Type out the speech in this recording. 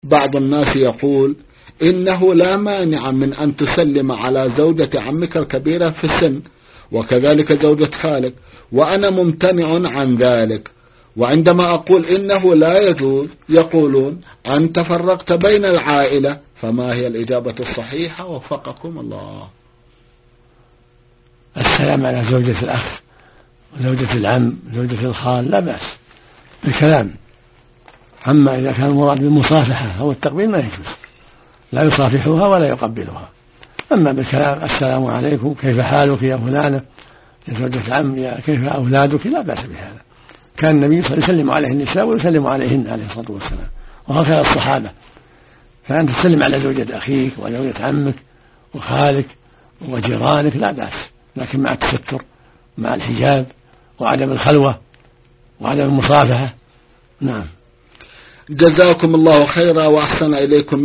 بعض الناس يقول إنه لا مانع من أن تسلم على زوجة عمك الكبيرة في السن وكذلك زوجة خالك، وأنا ممتنع عن ذلك. وعندما أقول إنه لا يجوز يقولون أنت فرقت بين العائلة، فما هي الإجابة الصحيحة وفقكم الله؟ السلام على زوجة الأخ وزوجة العم وزوجة الخال لا بأس بالكلام، أما إذا كان المراد بالمصافحة أو التقبيل ما يجوز، لا يصافحها ولا يقبلها. أما بالكلام السلام عليكم كيف حالك يا فلانة يا زوجة عم يا كيف أولادك لا بأس بهذا. كان النبي صلى الله عليه وسلم يسلم عليه النساء ويسلم عليهن عليه الصلاة والسلام، وهكذا الصحابة. فأنت تسلم على زوجة أخيك وزوجة عمك وخالك وجيرانك لا بأس، لكن مع التستر مع الحجاب وعدم الخلوة وعدم المصافحة. نعم. جزاكم الله خيرا وأحسن إليكم.